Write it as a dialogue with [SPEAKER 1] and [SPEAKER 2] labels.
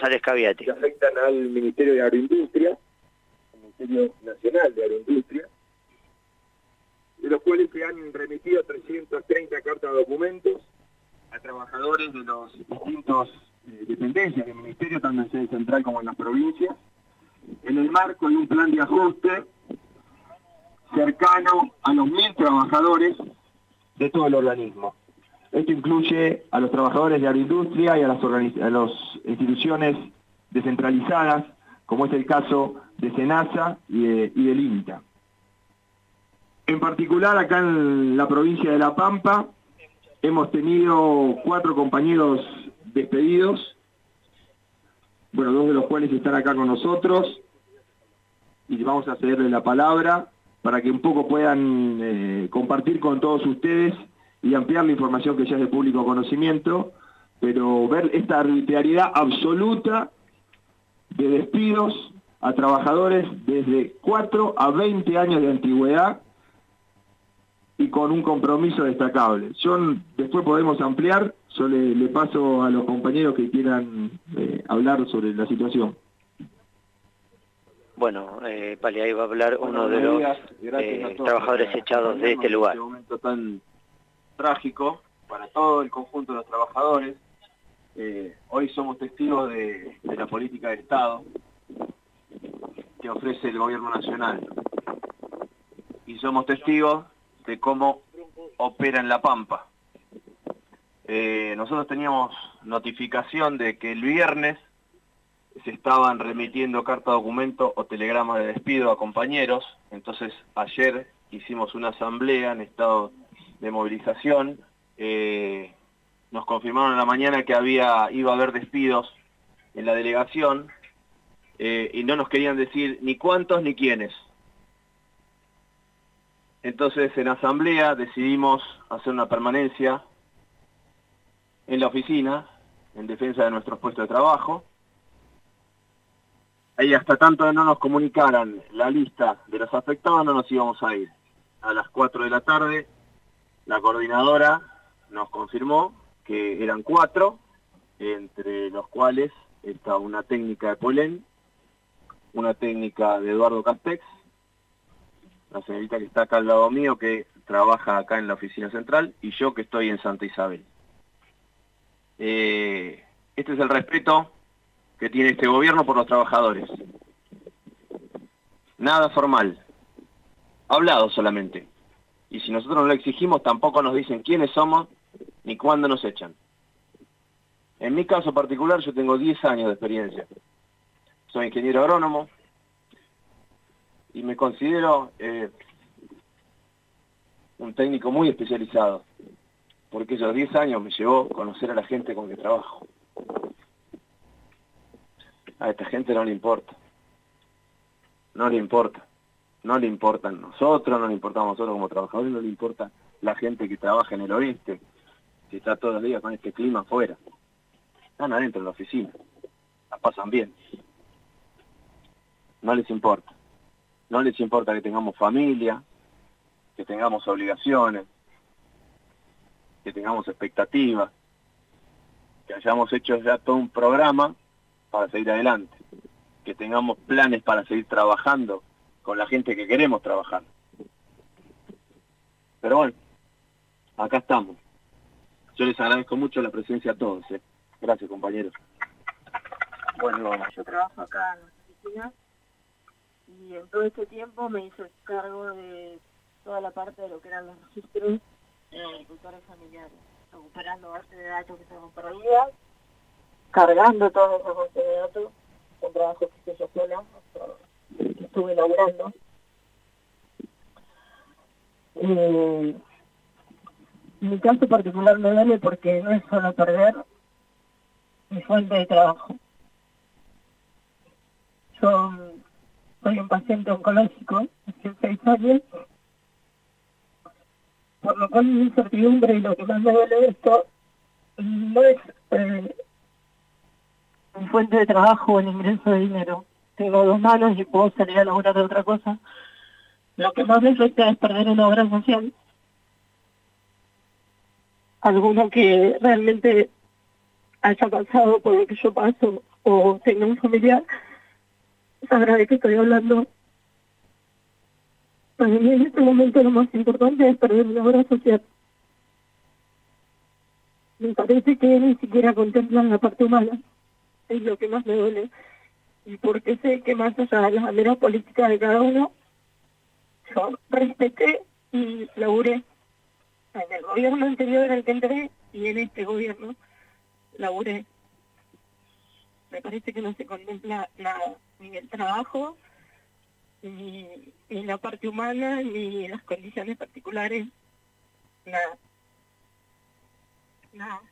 [SPEAKER 1] González Caviati.
[SPEAKER 2] Que afectan al Ministerio de Agroindustria, el Ministerio Nacional de Agroindustria, de los cuales se han remitido 330 cartas de documentos a trabajadores de los distintos dependencias del Ministerio, tanto en sede central como en las provincias, en el marco de un plan de ajuste cercano a los 1.000 trabajadores de todo el organismo. Esto incluye a los trabajadores de agroindustria y a las instituciones descentralizadas, como es el caso de SENASA y del INTA. En particular, acá en la provincia de La Pampa, hemos tenido 4 compañeros despedidos, bueno, 2 de los cuales están acá con nosotros, y vamos a cederle la palabra para que un poco puedan compartir con todos ustedes y ampliar la información que ya es de público conocimiento, pero ver esta arbitrariedad absoluta de despidos a trabajadores desde 4 a 20 años de antigüedad y con un compromiso destacable. Después podemos ampliar, yo le paso a los compañeros que quieran hablar sobre la situación.
[SPEAKER 1] Bueno, Pali, ahí va a hablar uno de los trabajadores echados de este lugar.
[SPEAKER 2] En este momento tan trágico para todo el conjunto de los trabajadores. Hoy somos testigos de la política de Estado que ofrece el gobierno nacional. Y somos testigos de cómo opera en La Pampa. Nosotros teníamos notificación de que el viernes se estaban remitiendo carta documento o telegramas de despido a compañeros. Entonces ayer hicimos una asamblea en estado de movilización. Nos confirmaron en la mañana que iba a haber despidos en la delegación y no nos querían decir ni cuántos ni quiénes. Entonces en asamblea decidimos hacer una permanencia en la oficina en defensa de nuestros puestos de trabajo. Ahí hasta tanto no nos comunicaran la lista de los afectados no nos íbamos a ir. A las 4 de la tarde la coordinadora nos confirmó que eran 4, entre los cuales está una técnica de Polén, una técnica de Eduardo Castex, la señorita que está acá al lado mío que trabaja acá en la oficina central y yo que estoy en Santa Isabel. Este es el respeto que tiene este gobierno por los trabajadores. Nada formal, hablado solamente. Y si nosotros no lo exigimos, tampoco nos dicen quiénes somos ni cuándo nos echan. En mi caso particular, yo tengo 10 años de experiencia. Soy ingeniero agrónomo y me considero un técnico muy especializado, porque esos 10 años me llevó a conocer a la gente con que trabajo. A esta gente no le importa. No le importa. No le importan nosotros, no le importamos nosotros como trabajadores, no le importa la gente que trabaja en el oeste, que está todos los días con este clima afuera. Están adentro en la oficina. La pasan bien. No les importa. No les importa que tengamos familia, que tengamos obligaciones, que tengamos expectativas, que hayamos hecho ya todo un programa para seguir adelante, que tengamos planes para seguir trabajando con la gente que queremos trabajar. Pero bueno, acá estamos. Yo les agradezco mucho la presencia a todos. Gracias, compañeros.
[SPEAKER 3] Bueno, yo trabajo acá en la oficina y en todo este tiempo me hice cargo de toda la parte de lo que eran los registros de agricultores familiares, recuperando bases de datos que estaban perdidas, cargando todos esos bases de datos, un trabajo que hice yo sola, que estuve laburando. Mi caso particular me duele porque no es solo perder mi fuente de trabajo. Yo soy un paciente oncológico, hace 6 años, por lo cual mi incertidumbre y lo que más me duele de esto no es mi fuente de trabajo o el ingreso de dinero. Tengo 2 manos y puedo salir a laburar de otra cosa. Lo que más me afecta es perder una obra social. Alguno que realmente haya pasado por lo que yo paso o tenga un familiar, sabrá de qué estoy hablando. Para mí en este momento lo más importante es perder una obra social. Me parece que ni siquiera contemplan la parte humana, es lo que más me duele. Y porque sé que más allá de las banderas políticas de cada uno, yo respeté y laburé en el gobierno anterior al que entré y en este gobierno laburé. Me parece que no se contempla nada, ni el trabajo, ni la parte humana, ni las condiciones particulares, nada. Nada.